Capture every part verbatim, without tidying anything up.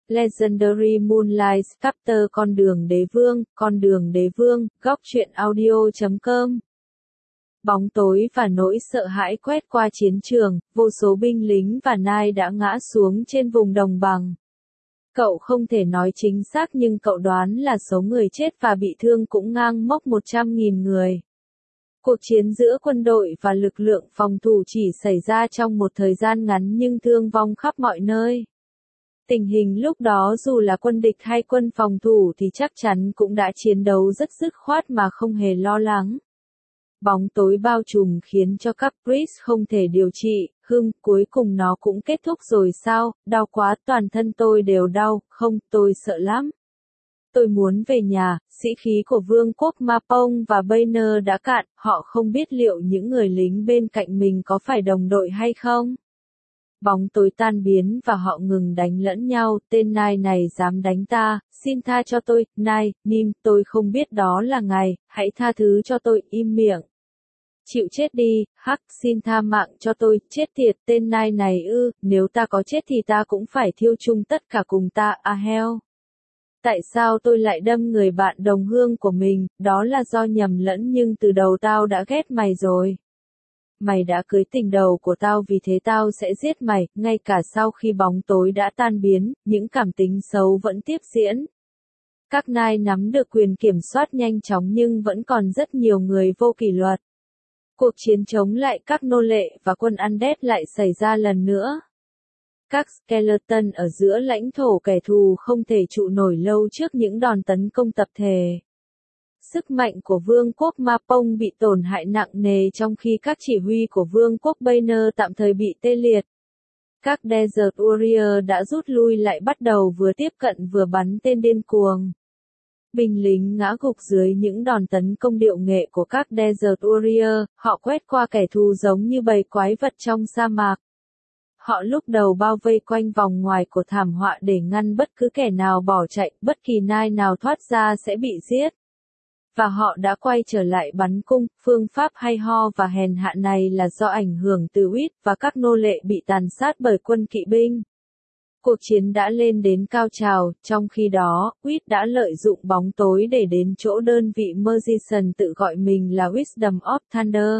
Legendary Moonlight Chapter Con đường đế vương, con đường đế vương, góc truyện audio chấm com. Bóng tối và nỗi sợ hãi quét qua chiến trường, vô số binh lính và nai đã ngã xuống trên vùng đồng bằng. Cậu không thể nói chính xác nhưng cậu đoán là số người chết và bị thương cũng ngang mốc một trăm nghìn người. Cuộc chiến giữa quân đội và lực lượng phòng thủ chỉ xảy ra trong một thời gian ngắn nhưng thương vong khắp mọi nơi. Tình hình lúc đó dù là quân địch hay quân phòng thủ thì chắc chắn cũng đã chiến đấu rất dứt khoát mà không hề lo lắng. Bóng tối bao trùm khiến cho các priest không thể điều trị, hưng, cuối cùng nó cũng kết thúc rồi sao, đau quá, toàn thân tôi đều đau, không, tôi sợ lắm. Tôi muốn về nhà, sĩ khí của vương quốc Mapong và Banner đã cạn, họ không biết liệu những người lính bên cạnh mình có phải đồng đội hay không. Bóng tối tan biến và họ ngừng đánh lẫn nhau, tên Nai này dám đánh ta, xin tha cho tôi, Nai, Nim, tôi không biết đó là ngài, hãy tha thứ cho tôi, im miệng. Chịu chết đi, hắc, xin tha mạng cho tôi, chết tiệt, tên Nai này ư, nếu ta có chết thì ta cũng phải thiêu chung tất cả cùng ta, a hell. Tại sao tôi lại đâm người bạn đồng hương của mình, đó là do nhầm lẫn nhưng từ đầu tao đã ghét mày rồi. Mày đã cưới tình đầu của tao vì thế tao sẽ giết mày, ngay cả sau khi bóng tối đã tan biến, những cảm tính xấu vẫn tiếp diễn. Các nai nắm được quyền kiểm soát nhanh chóng nhưng vẫn còn rất nhiều người vô kỷ luật. Cuộc chiến chống lại các nô lệ và quân Undead lại xảy ra lần nữa. Các skeleton ở giữa lãnh thổ kẻ thù không thể trụ nổi lâu trước những đòn tấn công tập thể. Sức mạnh của vương quốc Mapong bị tổn hại nặng nề trong khi các chỉ huy của vương quốc Banner tạm thời bị tê liệt. Các Desert Warrior đã rút lui lại bắt đầu vừa tiếp cận vừa bắn tên điên cuồng. Binh lính ngã gục dưới những đòn tấn công điệu nghệ của các Desert Warrior, họ quét qua kẻ thù giống như bầy quái vật trong sa mạc. Họ lúc đầu bao vây quanh vòng ngoài của thảm họa để ngăn bất cứ kẻ nào bỏ chạy, bất kỳ nai nào thoát ra sẽ bị giết. Và họ đã quay trở lại bắn cung, phương pháp hay ho và hèn hạ này là do ảnh hưởng từ Uýt và các nô lệ bị tàn sát bởi quân kỵ binh. Cuộc chiến đã lên đến cao trào, trong khi đó, Uýt đã lợi dụng bóng tối để đến chỗ đơn vị Magician tự gọi mình là Wisdom of Thunder.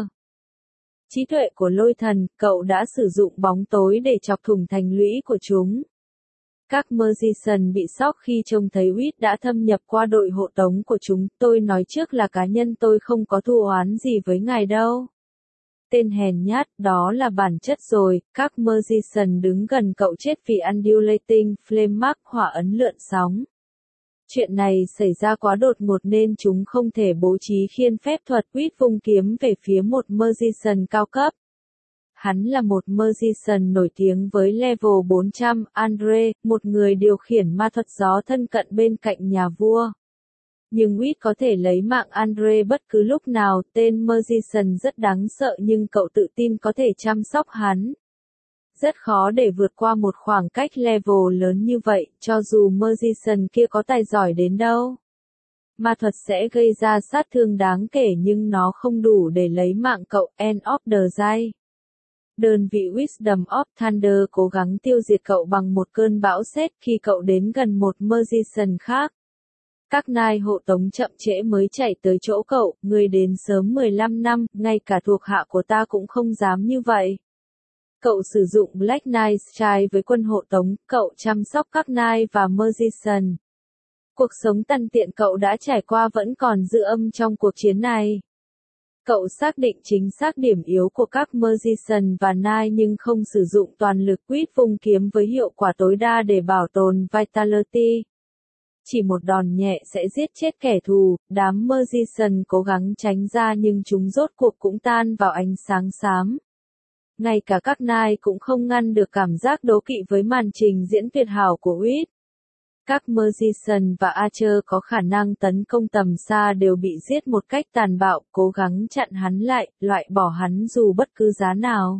Trí tuệ của lôi thần, cậu đã sử dụng bóng tối để chọc thủng thành lũy của chúng. Các Magician bị sốc khi trông thấy Uýt đã thâm nhập qua đội hộ tống của chúng, tôi nói trước là cá nhân tôi không có thù oán gì với ngài đâu. Tên hèn nhát, đó là bản chất rồi, các Magician đứng gần cậu chết vì Undulating Flame Mark hỏa ấn lượn sóng. Chuyện này xảy ra quá đột ngột nên chúng không thể bố trí khiên phép thuật. Uýt vung kiếm về phía một Magician cao cấp. Hắn là một Magician nổi tiếng với level bốn trăm, Andre, một người điều khiển ma thuật gió thân cận bên cạnh nhà vua. Nhưng Uýt có thể lấy mạng Andre bất cứ lúc nào, tên Magician rất đáng sợ nhưng cậu tự tin có thể chăm sóc hắn. Rất khó để vượt qua một khoảng cách level lớn như vậy, cho dù Magician kia có tài giỏi đến đâu. Ma thuật sẽ gây ra sát thương đáng kể nhưng nó không đủ để lấy mạng cậu, End of the Day. Đơn vị Wisdom of Thunder cố gắng tiêu diệt cậu bằng một cơn bão sét khi cậu đến gần một Magician khác. Các nai hộ tống chậm trễ mới chạy tới chỗ cậu, người đến sớm mười lăm năm, ngay cả thuộc hạ của ta cũng không dám như vậy. Cậu sử dụng Black Knight Strike với quân hộ tống, cậu chăm sóc các nai và Magician. Cuộc sống tằn tiện cậu đã trải qua vẫn còn dư âm trong cuộc chiến này. Cậu xác định chính xác điểm yếu của các Magician và nai nhưng không sử dụng toàn lực. Uýt vung kiếm với hiệu quả tối đa để bảo tồn Vitality. Chỉ một đòn nhẹ sẽ giết chết kẻ thù, đám Magician cố gắng tránh ra nhưng chúng rốt cuộc cũng tan vào ánh sáng xám. Ngay cả các nai cũng không ngăn được cảm giác đố kỵ với màn trình diễn tuyệt hảo của Uýt. Các Magician và Archer có khả năng tấn công tầm xa đều bị giết một cách tàn bạo, cố gắng chặn hắn lại, loại bỏ hắn dù bất cứ giá nào.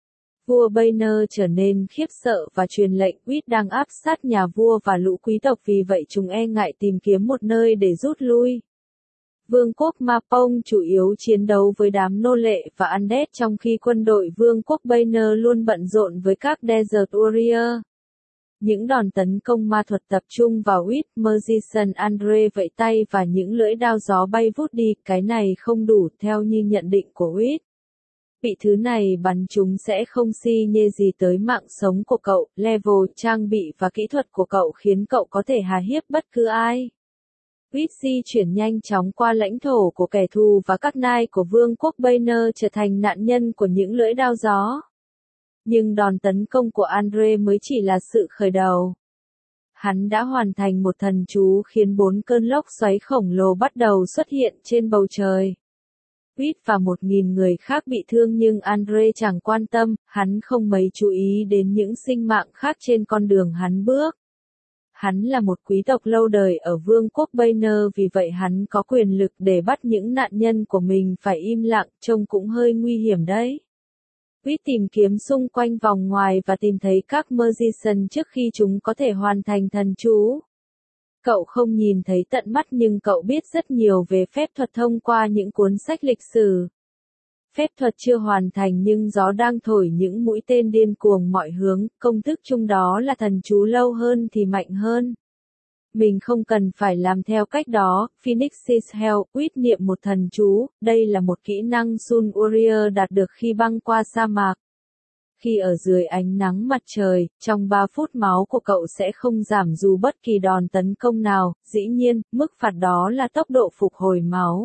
Vua Banner trở nên khiếp sợ và truyền lệnh Uýt đang áp sát nhà vua và lũ quý tộc vì vậy chúng e ngại tìm kiếm một nơi để rút lui. Vương quốc Mapong chủ yếu chiến đấu với đám nô lệ và Undead trong khi quân đội Vương quốc Banner luôn bận rộn với các Desert Warrior. Những đòn tấn công ma thuật tập trung vào Whit, Magician Andre vẫy tay và những lưỡi đao gió bay vút đi, cái này không đủ theo như nhận định của Whit. Bị thứ này bắn chúng sẽ không xi nhê gì tới mạng sống của cậu, level, trang bị và kỹ thuật của cậu khiến cậu có thể hà hiếp bất cứ ai. Whit di chuyển nhanh chóng qua lãnh thổ của kẻ thù và các nai của vương quốc Banner trở thành nạn nhân của những lưỡi đao gió. Nhưng đòn tấn công của Andre mới chỉ là sự khởi đầu. Hắn đã hoàn thành một thần chú khiến bốn cơn lốc xoáy khổng lồ bắt đầu xuất hiện trên bầu trời. Whit và một nghìn người khác bị thương nhưng Andre chẳng quan tâm, hắn không mấy chú ý đến những sinh mạng khác trên con đường hắn bước. Hắn là một quý tộc lâu đời ở vương quốc Banner, vì vậy hắn có quyền lực để bắt những nạn nhân của mình phải im lặng, trông cũng hơi nguy hiểm đấy. Whit tìm kiếm xung quanh vòng ngoài và tìm thấy các Magician trước khi chúng có thể hoàn thành thần chú. Cậu không nhìn thấy tận mắt nhưng cậu biết rất nhiều về phép thuật thông qua những cuốn sách lịch sử. Phép thuật chưa hoàn thành nhưng gió đang thổi những mũi tên điên cuồng mọi hướng, công thức chung đó là thần chú lâu hơn thì mạnh hơn. Mình không cần phải làm theo cách đó, Phoenix's Hell, Whit niệm một thần chú, đây là một kỹ năng Sun Warrior đạt được khi băng qua sa mạc. Khi ở dưới ánh nắng mặt trời, trong ba phút máu của cậu sẽ không giảm dù bất kỳ đòn tấn công nào, dĩ nhiên, mức phạt đó là tốc độ phục hồi máu.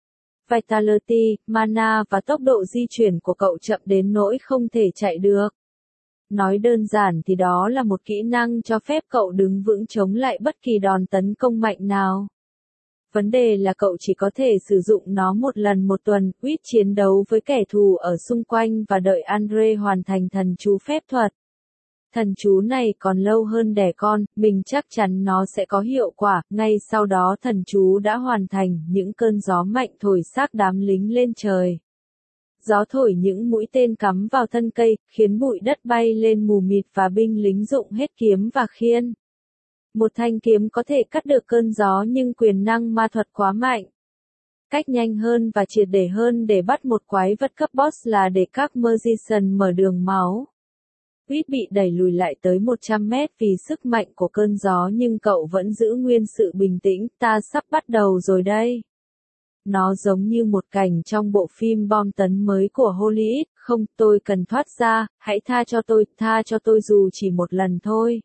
Vitality, mana và tốc độ di chuyển của cậu chậm đến nỗi không thể chạy được. Nói đơn giản thì đó là một kỹ năng cho phép cậu đứng vững chống lại bất kỳ đòn tấn công mạnh nào. Vấn đề là cậu chỉ có thể sử dụng nó một lần một tuần. Whit chiến đấu với kẻ thù ở xung quanh và đợi Andre hoàn thành thần chú phép thuật. Thần chú này còn lâu hơn đẻ con, mình chắc chắn nó sẽ có hiệu quả. Ngay sau đó thần chú đã hoàn thành, những cơn gió mạnh thổi xác đám lính lên trời. Gió thổi những mũi tên cắm vào thân cây, khiến bụi đất bay lên mù mịt và binh lính dụng hết kiếm và khiên. Một thanh kiếm có thể cắt được cơn gió nhưng quyền năng ma thuật quá mạnh. Cách nhanh hơn và triệt để hơn để bắt một quái vật cấp boss là để các Magician mở đường máu. Whit bị đẩy lùi lại tới một trăm mét vì sức mạnh của cơn gió nhưng cậu vẫn giữ nguyên sự bình tĩnh, ta sắp bắt đầu rồi đây. Nó giống như một cảnh trong bộ phim bom tấn mới của Hollywood, không, tôi cần thoát ra, hãy tha cho tôi, tha cho tôi dù chỉ một lần thôi.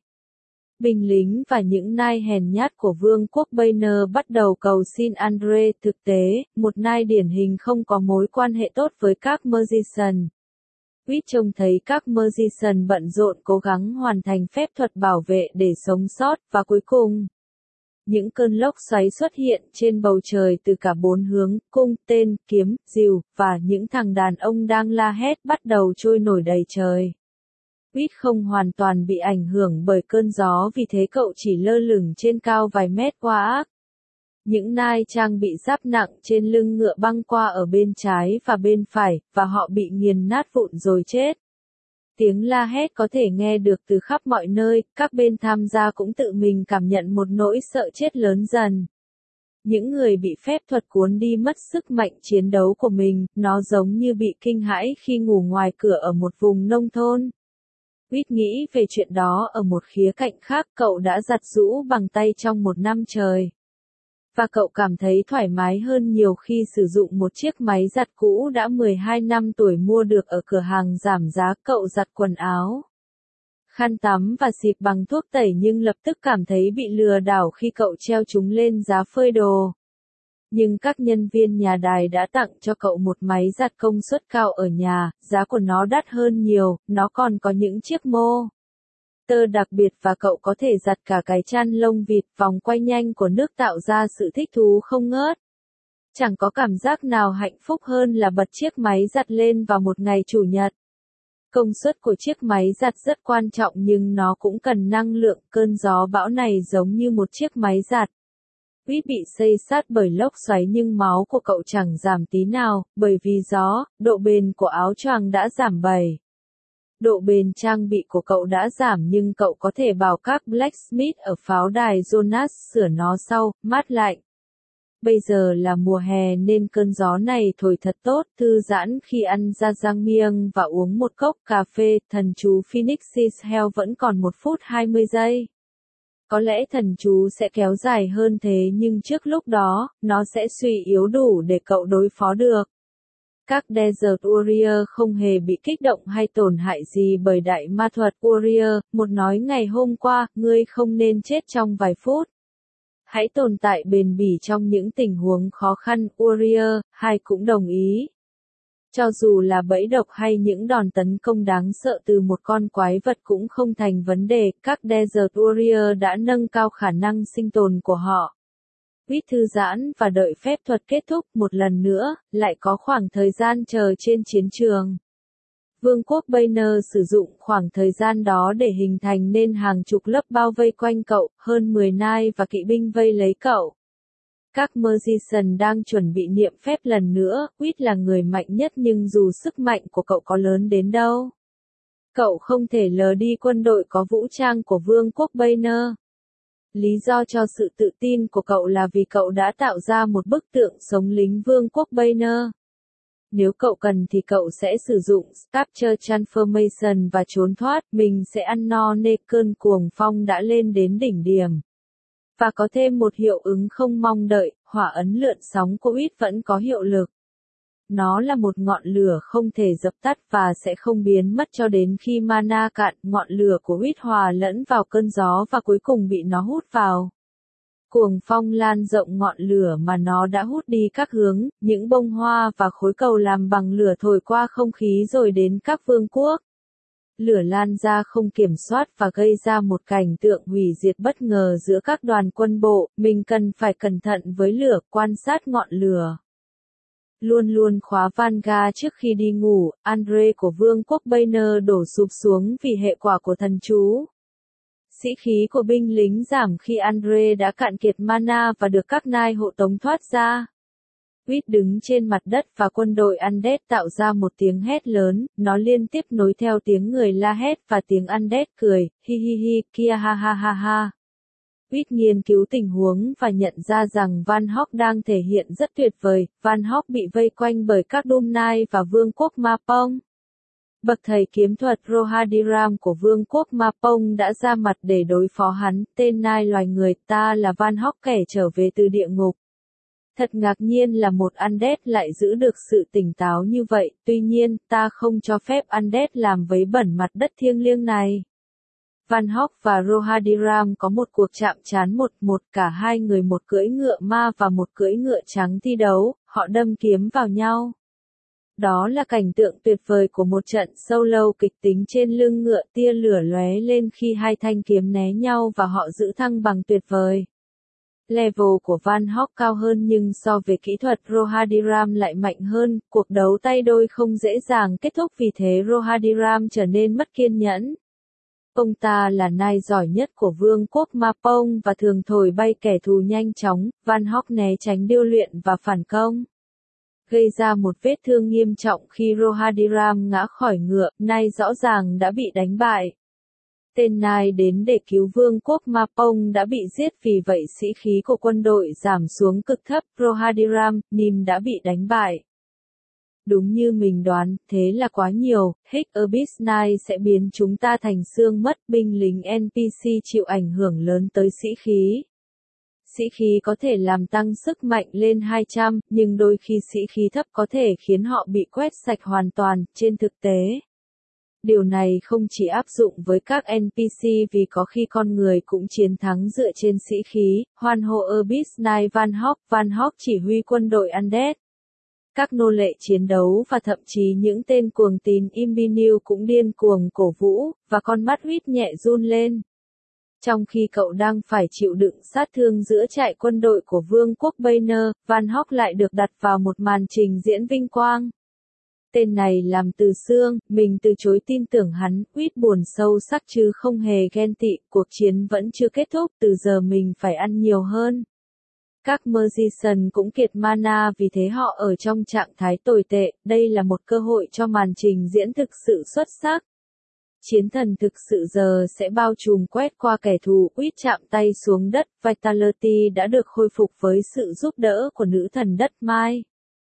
Binh lính và những nai hèn nhát của vương quốc Banner bắt đầu cầu xin Andre, thực tế, một nai điển hình không có mối quan hệ tốt với các Magician. Whit trông thấy các Magician bận rộn cố gắng hoàn thành phép thuật bảo vệ để sống sót, và cuối cùng, những cơn lốc xoáy xuất hiện trên bầu trời từ cả bốn hướng, cung, tên, kiếm, rìu, và những thằng đàn ông đang la hét bắt đầu trôi nổi đầy trời. Whit không hoàn toàn bị ảnh hưởng bởi cơn gió vì thế cậu chỉ lơ lửng trên cao vài mét qua ác. Những nai trang bị giáp nặng trên lưng ngựa băng qua ở bên trái và bên phải, và họ bị nghiền nát vụn rồi chết. Tiếng la hét có thể nghe được từ khắp mọi nơi, các bên tham gia cũng tự mình cảm nhận một nỗi sợ chết lớn dần. Những người bị phép thuật cuốn đi mất sức mạnh chiến đấu của mình, nó giống như bị kinh hãi khi ngủ ngoài cửa ở một vùng nông thôn. Whit nghĩ về chuyện đó ở một khía cạnh khác, cậu đã giặt giũ bằng tay trong một năm trời. Và cậu cảm thấy thoải mái hơn nhiều khi sử dụng một chiếc máy giặt cũ đã mười hai năm tuổi mua được ở cửa hàng giảm giá. Cậu giặt quần áo, khăn tắm và xịt bằng thuốc tẩy nhưng lập tức cảm thấy bị lừa đảo khi cậu treo chúng lên giá phơi đồ. Nhưng các nhân viên nhà đài đã tặng cho cậu một máy giặt công suất cao ở nhà, giá của nó đắt hơn nhiều, nó còn có những chiếc mô tơ đặc biệt và cậu có thể giặt cả cái chăn lông vịt. Vòng quay nhanh của nước tạo ra sự thích thú không ngớt. Chẳng có cảm giác nào hạnh phúc hơn là bật chiếc máy giặt lên vào một ngày chủ nhật. Công suất của chiếc máy giặt rất quan trọng nhưng nó cũng cần năng lượng. Cơn gió bão này giống như một chiếc máy giặt. Whit bị xây sát bởi lốc xoáy nhưng máu của cậu chẳng giảm tí nào, bởi vì gió, độ bền của áo choàng đã giảm bảy. Độ bền trang bị của cậu đã giảm nhưng cậu có thể bảo các blacksmith ở pháo đài Jonas sửa nó sau, mát lạnh. Bây giờ là mùa hè nên cơn gió này thổi thật tốt, thư giãn khi ăn jajangmyeon và uống một cốc cà phê, thần chú Phoenix's Hell vẫn còn một phút hai mươi giây. Có lẽ thần chú sẽ kéo dài hơn thế nhưng trước lúc đó, nó sẽ suy yếu đủ để cậu đối phó được. Các Desert Warrior không hề bị kích động hay tổn hại gì bởi đại ma thuật Warrior, một nói ngày hôm qua, ngươi không nên chết trong vài phút. Hãy tồn tại bền bỉ trong những tình huống khó khăn, Warrior, hai cũng đồng ý. Cho dù là bẫy độc hay những đòn tấn công đáng sợ từ một con quái vật cũng không thành vấn đề, các Desert Warrior đã nâng cao khả năng sinh tồn của họ. Quýt thư giãn và đợi phép thuật kết thúc một lần nữa, lại có khoảng thời gian chờ trên chiến trường. Vương quốc Banner sử dụng khoảng thời gian đó để hình thành nên hàng chục lớp bao vây quanh cậu, hơn mười nai và kỵ binh vây lấy cậu. Các Magician đang chuẩn bị niệm phép lần nữa, Quýt là người mạnh nhất nhưng dù sức mạnh của cậu có lớn đến đâu, cậu không thể lờ đi quân đội có vũ trang của Vương quốc Banner. Lý do cho sự tự tin của cậu là vì cậu đã tạo ra một bức tượng sống lính Vương quốc Banner. Nếu cậu cần thì cậu sẽ sử dụng Sculpture Transformation và trốn thoát, mình sẽ ăn no nê cơn cuồng phong đã lên đến đỉnh điểm. Và có thêm một hiệu ứng không mong đợi, hỏa ấn lượn sóng của Quýt vẫn có hiệu lực. Nó là một ngọn lửa không thể dập tắt và sẽ không biến mất cho đến khi mana cạn, ngọn lửa của Quýt hòa lẫn vào cơn gió và cuối cùng bị nó hút vào. Cuồng phong lan rộng ngọn lửa mà nó đã hút đi các hướng, những bông hoa và khối cầu làm bằng lửa thổi qua không khí rồi đến các vương quốc. Lửa lan ra không kiểm soát và gây ra một cảnh tượng hủy diệt bất ngờ giữa các đoàn quân bộ, mình cần phải cẩn thận với lửa, quan sát ngọn lửa. Luôn luôn khóa Vanga trước khi đi ngủ, Andre của Vương quốc Banner đổ sụp xuống vì hệ quả của thần chú. Sĩ khí của binh lính giảm khi Andre đã cạn kiệt mana và được các nai hộ tống thoát ra. Quýt đứng trên mặt đất và quân đội Undead tạo ra một tiếng hét lớn, nó liên tiếp nối theo tiếng người la hét và tiếng Undead cười, hi hi hi, kia ha ha ha ha. Quýt nghiên cứu tình huống và nhận ra rằng Van Hốc đang thể hiện rất tuyệt vời, Van Hốc bị vây quanh bởi các Doom Knight và Vương quốc Mapong. Bậc thầy kiếm thuật Rohadiram của Vương quốc Mapong đã ra mặt để đối phó hắn, tên nai loài người, ta là Van Hốc kẻ trở về từ địa ngục. Thật ngạc nhiên là một Undead lại giữ được sự tỉnh táo như vậy, tuy nhiên, ta không cho phép Undead làm vấy bẩn mặt đất thiêng liêng này. Van Hốc và Rohadiram có một cuộc chạm trán một một, cả hai người một cưỡi ngựa ma và một cưỡi ngựa trắng thi đấu, họ đâm kiếm vào nhau. Đó là cảnh tượng tuyệt vời của một trận solo kịch tính trên lưng ngựa, tia lửa lóe lên khi hai thanh kiếm né nhau và họ giữ thăng bằng tuyệt vời. Level của Van Hốc cao hơn nhưng so về kỹ thuật Rohadiram lại mạnh hơn, cuộc đấu tay đôi không dễ dàng kết thúc vì thế Rohadiram trở nên mất kiên nhẫn. Ông ta là nai giỏi nhất của Vương quốc Mapong và thường thổi bay kẻ thù nhanh chóng, Van Hốc né tránh điêu luyện và phản công. Gây ra một vết thương nghiêm trọng khi Rohadiram ngã khỏi ngựa, nai rõ ràng đã bị đánh bại. Tên nai đến để cứu Vương quốc Mapong đã bị giết vì vậy sĩ khí của quân đội giảm xuống cực thấp, Rohadiram, Nim đã bị đánh bại. Đúng như mình đoán, thế là quá nhiều, Hick Abyss Knight sẽ biến chúng ta thành xương mất, binh lính en pê xê chịu ảnh hưởng lớn tới sĩ khí. Sĩ khí có thể làm tăng sức mạnh lên hai trăm, nhưng đôi khi sĩ khí thấp có thể khiến họ bị quét sạch hoàn toàn, trên thực tế. Điều này không chỉ áp dụng với các en pê xê vì có khi con người cũng chiến thắng dựa trên sĩ khí, hoan hô Abyss Knight Van Hốc, Van Hốc chỉ huy quân đội Undead. Các nô lệ chiến đấu và thậm chí những tên cuồng tín Imbinil cũng điên cuồng cổ vũ, và con mắt Quýt nhẹ run lên. Trong khi cậu đang phải chịu đựng sát thương giữa trại quân đội của Vương quốc Banner, Van Hốc lại được đặt vào một màn trình diễn vinh quang. Tên này làm từ xương, mình từ chối tin tưởng hắn, Quýt buồn sâu sắc chứ không hề ghen tị, cuộc chiến vẫn chưa kết thúc, từ giờ mình phải ăn nhiều hơn. Các Magician cũng kiệt mana vì thế họ ở trong trạng thái tồi tệ, đây là một cơ hội cho màn trình diễn thực sự xuất sắc. Chiến thần thực sự giờ sẽ bao trùm quét qua kẻ thù, Uýt chạm tay xuống đất, Vitality đã được khôi phục với sự giúp đỡ của nữ thần đất Mai.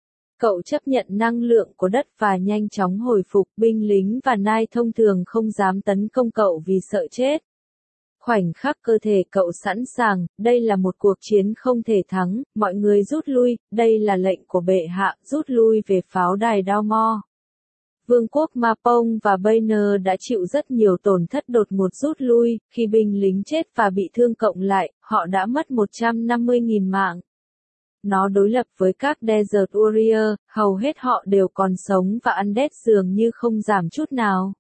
Cậu chấp nhận năng lượng của đất và nhanh chóng hồi phục, binh lính và nai thông thường không dám tấn công cậu vì sợ chết. Khoảnh khắc cơ thể cậu sẵn sàng, đây là một cuộc chiến không thể thắng, mọi người rút lui, đây là lệnh của bệ hạ, rút lui về pháo đài Dalmor. Vương quốc Mapong và Banner đã chịu rất nhiều tổn thất đột ngột rút lui, khi binh lính chết và bị thương cộng lại, họ đã mất một trăm năm mươi nghìn mạng. Nó đối lập với các Desert Warrior, hầu hết họ đều còn sống và Undead dường như không giảm chút nào.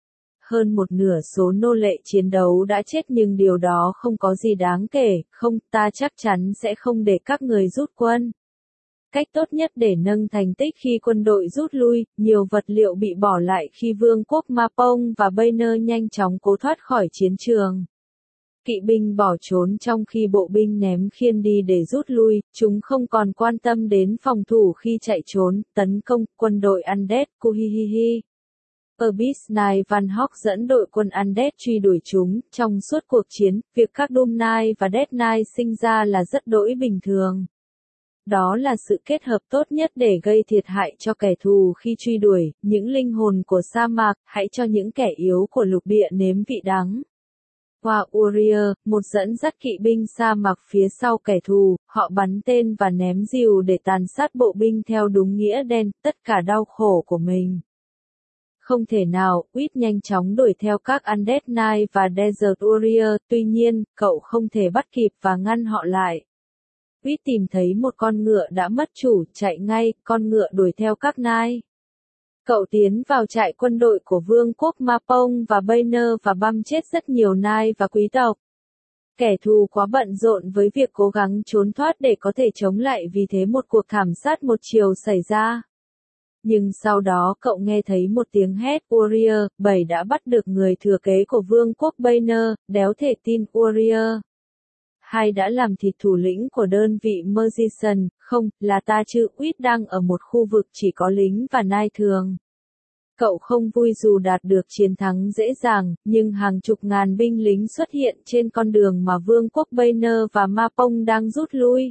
Hơn một nửa số nô lệ chiến đấu đã chết nhưng điều đó không có gì đáng kể, không, ta chắc chắn sẽ không để các người rút quân. Cách tốt nhất để nâng thành tích khi quân đội rút lui, nhiều vật liệu bị bỏ lại khi vương quốc Mapong và Banner nhanh chóng cố thoát khỏi chiến trường. Kỵ binh bỏ trốn trong khi bộ binh ném khiên đi để rút lui, chúng không còn quan tâm đến phòng thủ khi chạy trốn, tấn công, quân đội Undead, Kuhihihi. Abyss Knight Van Hawk dẫn đội quân Undead truy đuổi chúng, trong suốt cuộc chiến, việc các Doom Knight và Death Knight sinh ra là rất đỗi bình thường. Đó là sự kết hợp tốt nhất để gây thiệt hại cho kẻ thù khi truy đuổi, những linh hồn của sa mạc, hãy cho những kẻ yếu của lục địa nếm vị đắng. Qua Warrior, một dẫn dắt kỵ binh sa mạc phía sau kẻ thù, họ bắn tên và ném rìu để tàn sát bộ binh theo đúng nghĩa đen, tất cả đau khổ của mình. Không thể nào, Uýt nhanh chóng đuổi theo các Undead Knight và Desert Warrior, tuy nhiên, cậu không thể bắt kịp và ngăn họ lại. Uýt tìm thấy một con ngựa đã mất chủ, chạy ngay, con ngựa đuổi theo các Knight. Cậu tiến vào trại quân đội của vương quốc Mapong và Banner và băm chết rất nhiều Knight và quý tộc. Kẻ thù quá bận rộn với việc cố gắng trốn thoát để có thể chống lại, vì thế một cuộc thảm sát một chiều xảy ra. Nhưng sau đó cậu nghe thấy một tiếng hét, Warrior, bảy đã bắt được người thừa kế của vương quốc Banner, đéo thể tin, Warrior. Hai đã làm thịt thủ lĩnh của đơn vị Magician, không, là ta chứ, Uýt đang ở một khu vực chỉ có lính và nai thường. Cậu không vui dù đạt được chiến thắng dễ dàng, nhưng hàng chục ngàn binh lính xuất hiện trên con đường mà vương quốc Banner và Mapong đang rút lui.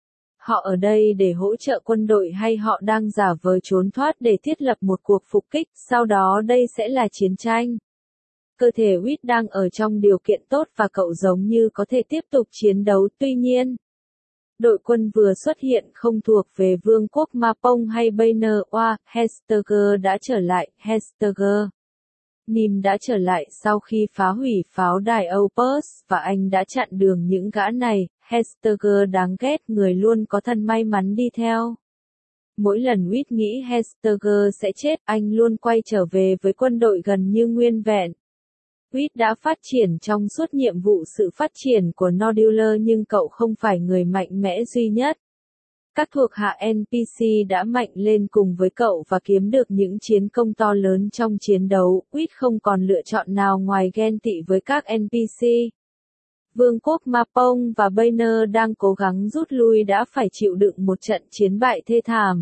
Họ ở đây để hỗ trợ quân đội hay họ đang giả vờ trốn thoát để thiết lập một cuộc phục kích, sau đó đây sẽ là chiến tranh. Cơ thể Uýt đang ở trong điều kiện tốt và cậu giống như có thể tiếp tục chiến đấu, tuy nhiên. Đội quân vừa xuất hiện không thuộc về vương quốc Mapong hay Banner, oa, Hestager đã trở lại, Hestager. Nim đã trở lại sau khi phá hủy pháo đài Opus, và anh đã chặn đường những gã này, Hestager đáng ghét, người luôn có thần may mắn đi theo. Mỗi lần Uýt nghĩ Hestager sẽ chết, anh luôn quay trở về với quân đội gần như nguyên vẹn. Uýt đã phát triển trong suốt nhiệm vụ sự phát triển của Nodular nhưng cậu không phải người mạnh mẽ duy nhất. Các thuộc hạ en pê xê đã mạnh lên cùng với cậu và kiếm được những chiến công to lớn trong chiến đấu, Uýt không còn lựa chọn nào ngoài ghen tị với các en pê xê. Vương quốc Mapong và Banner đang cố gắng rút lui đã phải chịu đựng một trận chiến bại thê thảm.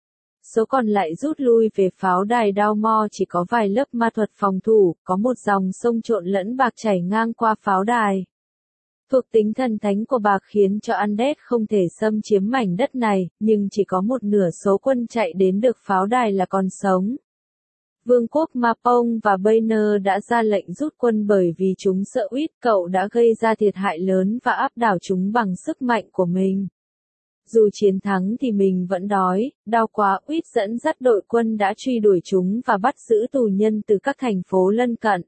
Số còn lại rút lui về pháo đài Dalmor chỉ có vài lớp ma thuật phòng thủ, có một dòng sông trộn lẫn bạc chảy ngang qua pháo đài. Thuộc tính thần thánh của bạc khiến cho Undead không thể xâm chiếm mảnh đất này, nhưng chỉ có một nửa số quân chạy đến được pháo đài là còn sống. Vương quốc Mapong và Banner đã ra lệnh rút quân bởi vì chúng sợ Uýt, cậu đã gây ra thiệt hại lớn và áp đảo chúng bằng sức mạnh của mình. Dù chiến thắng thì mình vẫn đói, đau quá, Uýt dẫn dắt đội quân đã truy đuổi chúng và bắt giữ tù nhân từ các thành phố lân cận.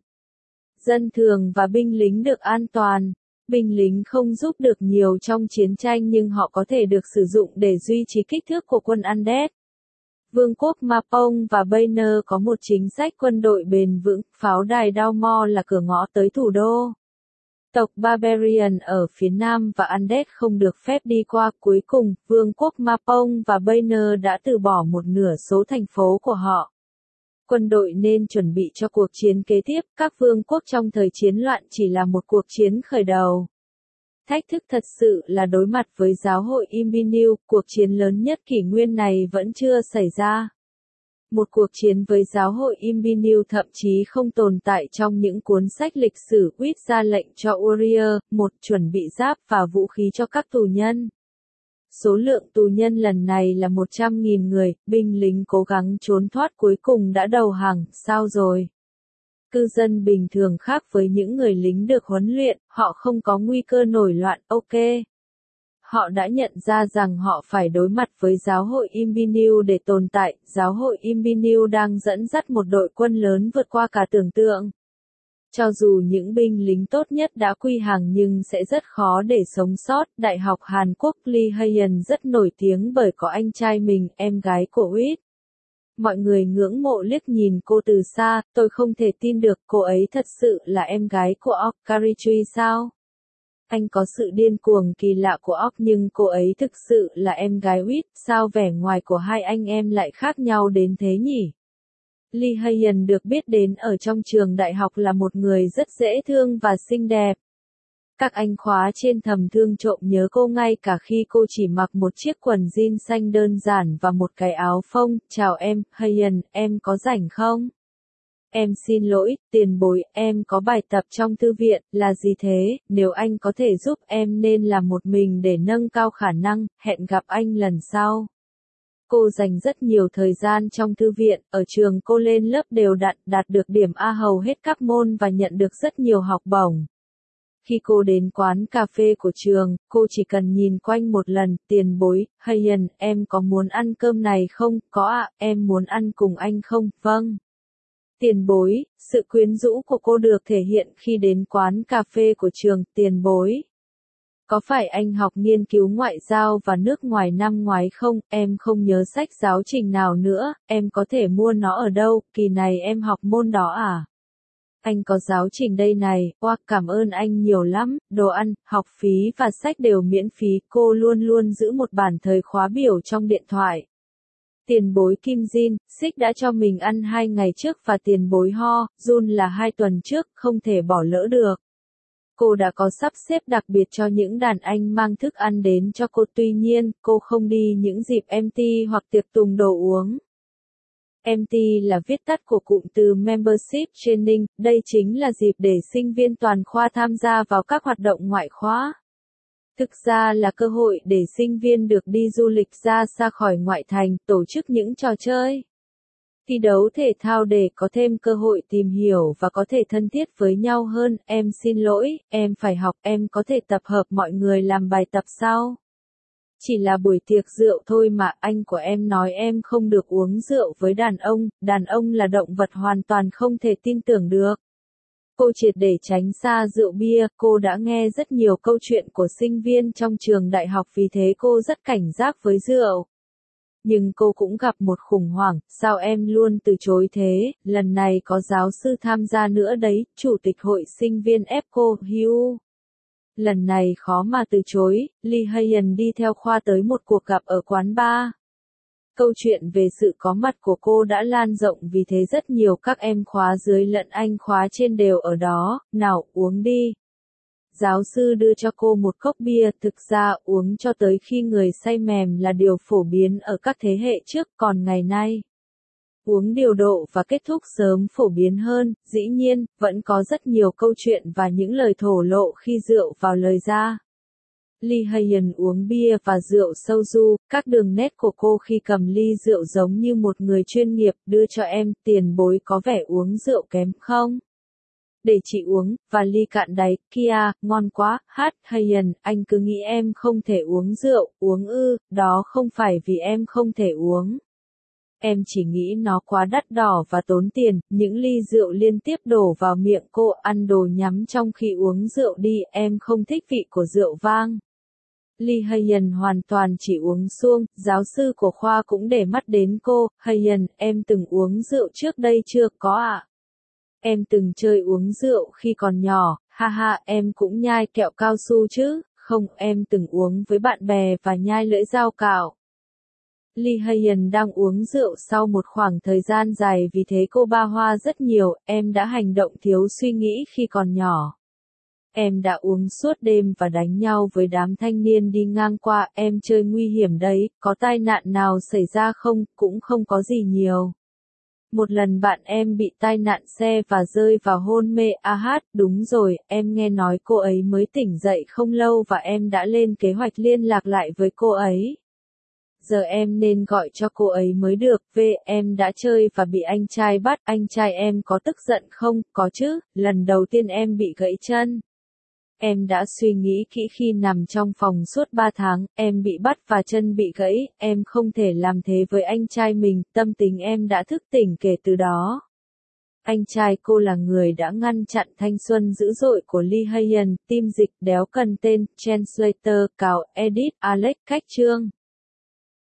Dân thường và binh lính được an toàn. Binh lính không giúp được nhiều trong chiến tranh nhưng họ có thể được sử dụng để duy trì kích thước của quân Undead. Vương quốc Mapong và Banner có một chính sách quân đội bền vững, pháo đài Dalmor là cửa ngõ tới thủ đô. Tộc Barbarian ở phía nam và Undead không được phép đi qua. Cuối cùng, vương quốc Mapong và Banner đã từ bỏ một nửa số thành phố của họ. Quân đội nên chuẩn bị cho cuộc chiến kế tiếp, các vương quốc trong thời chiến loạn chỉ là một cuộc chiến khởi đầu. Thách thức thật sự là đối mặt với giáo hội Imbinew, cuộc chiến lớn nhất kỷ nguyên này vẫn chưa xảy ra. Một cuộc chiến với giáo hội Imbinew thậm chí không tồn tại trong những cuốn sách lịch sử. Quýt ra lệnh cho Uriah, một, chuẩn bị giáp và vũ khí cho các tù nhân. Số lượng tù nhân lần này là một trăm nghìn người, binh lính cố gắng trốn thoát cuối cùng đã đầu hàng, sao rồi? Cư dân bình thường khác với những người lính được huấn luyện, họ không có nguy cơ nổi loạn, ok. Họ đã nhận ra rằng họ phải đối mặt với giáo hội Imbinew để tồn tại, giáo hội Imbinew đang dẫn dắt một đội quân lớn vượt qua cả tưởng tượng. Cho dù những binh lính tốt nhất đã quy hàng nhưng sẽ rất khó để sống sót. Đại học Hàn Quốc Lee Hae-yeon rất nổi tiếng bởi có anh trai mình, em gái của Quýt. Mọi người ngưỡng mộ liếc nhìn cô từ xa, tôi không thể tin được cô ấy thật sự là em gái của Ok Kari-chui sao? Anh có sự điên cuồng kỳ lạ của Ok nhưng cô ấy thực sự là em gái Quýt, sao vẻ ngoài của hai anh em lại khác nhau đến thế nhỉ? Lee Hae-yeon được biết đến ở trong trường đại học là một người rất dễ thương và xinh đẹp. Các anh khóa trên thầm thương trộm nhớ cô ngay cả khi cô chỉ mặc một chiếc quần jean xanh đơn giản và một cái áo phông. Chào em, Hae-yeon, em có rảnh không? Em xin lỗi, tiền bối, em có bài tập trong thư viện, là gì thế? Nếu anh có thể giúp em nên làm một mình để nâng cao khả năng, hẹn gặp anh lần sau. Cô dành rất nhiều thời gian trong thư viện, ở trường cô lên lớp đều đặn, đạt được điểm A hầu hết các môn và nhận được rất nhiều học bổng. Khi cô đến quán cà phê của trường, cô chỉ cần nhìn quanh một lần, tiền bối, Hae-yeon, em có muốn ăn cơm này không? Có ạ, em muốn ăn cùng anh không? Vâng. Tiền bối, sự quyến rũ của cô được thể hiện khi đến quán cà phê của trường, tiền bối. Có phải anh học nghiên cứu ngoại giao và nước ngoài năm ngoái không? Em không nhớ sách giáo trình nào nữa, em có thể mua nó ở đâu, kỳ này em học môn đó à? Anh có giáo trình đây này, oa, cảm ơn anh nhiều lắm, đồ ăn, học phí và sách đều miễn phí, cô luôn luôn giữ một bản thời khóa biểu trong điện thoại. Tiền bối Kim Jin, Sik đã cho mình ăn hai ngày trước và tiền bối Ho, Jun là hai tuần trước, không thể bỏ lỡ được. Cô đã có sắp xếp đặc biệt cho những đàn anh mang thức ăn đến cho cô, tuy nhiên, cô không đi những dịp em tê hoặc tiệc tùng đồ uống. em tê là viết tắt của cụm từ Membership Training, đây chính là dịp để sinh viên toàn khoa tham gia vào các hoạt động ngoại khóa. Thực ra là cơ hội để sinh viên được đi du lịch ra xa khỏi ngoại thành, tổ chức những trò chơi, thi đấu thể thao để có thêm cơ hội tìm hiểu và có thể thân thiết với nhau hơn. Em xin lỗi, em phải học, em có thể tập hợp mọi người làm bài tập sau. Chỉ là buổi tiệc rượu thôi mà, anh của em nói em không được uống rượu với đàn ông, đàn ông là động vật hoàn toàn không thể tin tưởng được. Cô triệt để tránh xa rượu bia, cô đã nghe rất nhiều câu chuyện của sinh viên trong trường đại học vì thế cô rất cảnh giác với rượu. Nhưng cô cũng gặp một khủng hoảng, sao em luôn từ chối thế, lần này có giáo sư tham gia nữa đấy, chủ tịch hội sinh viên ép cô, Hugh. Lần này khó mà từ chối, Lee Hae-yeon đi theo khoa tới một cuộc gặp ở quán bar. Câu chuyện về sự có mặt của cô đã lan rộng vì thế rất nhiều các em khóa dưới lẫn anh khóa trên đều ở đó, nào uống đi. Giáo sư đưa cho cô một cốc bia, thực ra uống cho tới khi người say mềm là điều phổ biến ở các thế hệ trước, còn ngày nay, uống điều độ và kết thúc sớm phổ biến hơn. Dĩ nhiên, vẫn có rất nhiều câu chuyện và những lời thổ lộ khi rượu vào lời ra. Lee Hae-yeon uống bia và rượu soju, các đường nét của cô khi cầm ly rượu giống như một người chuyên nghiệp, đưa cho em, tiền bối có vẻ uống rượu kém không? Để chị uống, và ly cạn đáy, kia, ngon quá, hát, Hae-yeon, anh cứ nghĩ em không thể uống rượu, uống ư, đó không phải vì em không thể uống. Em chỉ nghĩ nó quá đắt đỏ và tốn tiền, những ly rượu liên tiếp đổ vào miệng cô, ăn đồ nhắm trong khi uống rượu đi, em không thích vị của rượu vang. Lee Hae-yeon hoàn toàn chỉ uống suông, giáo sư của khoa cũng để mắt đến cô, Hae-yeon, em từng uống rượu trước đây chưa, có ạ. À? Em từng chơi uống rượu khi còn nhỏ, ha ha, em cũng nhai kẹo cao su chứ, không, em từng uống với bạn bè và nhai lưỡi dao cạo. Lee Hae-yeon đang uống rượu sau một khoảng thời gian dài vì thế cô ba hoa rất nhiều, em đã hành động thiếu suy nghĩ khi còn nhỏ. Em đã uống suốt đêm và đánh nhau với đám thanh niên đi ngang qua, em chơi nguy hiểm đấy, có tai nạn nào xảy ra không, cũng không có gì nhiều. Một lần bạn em bị tai nạn xe và rơi vào hôn mê. A hát, đúng rồi, em nghe nói cô ấy mới tỉnh dậy không lâu và em đã lên kế hoạch liên lạc lại với cô ấy. Giờ em nên gọi cho cô ấy mới được. V, em đã chơi và bị anh trai bắt. Anh trai em có tức giận không? Có chứ, lần đầu tiên em bị gãy chân. Em đã suy nghĩ kỹ khi nằm trong phòng suốt ba tháng, em bị bắt và chân bị gãy, em không thể làm thế với anh trai mình, tâm tính em đã thức tỉnh kể từ đó. Anh trai cô là người đã ngăn chặn thanh xuân dữ dội của Lee Hae-yeon, team dịch đéo cần tên, translator, cào, edit, Alex, cách chương.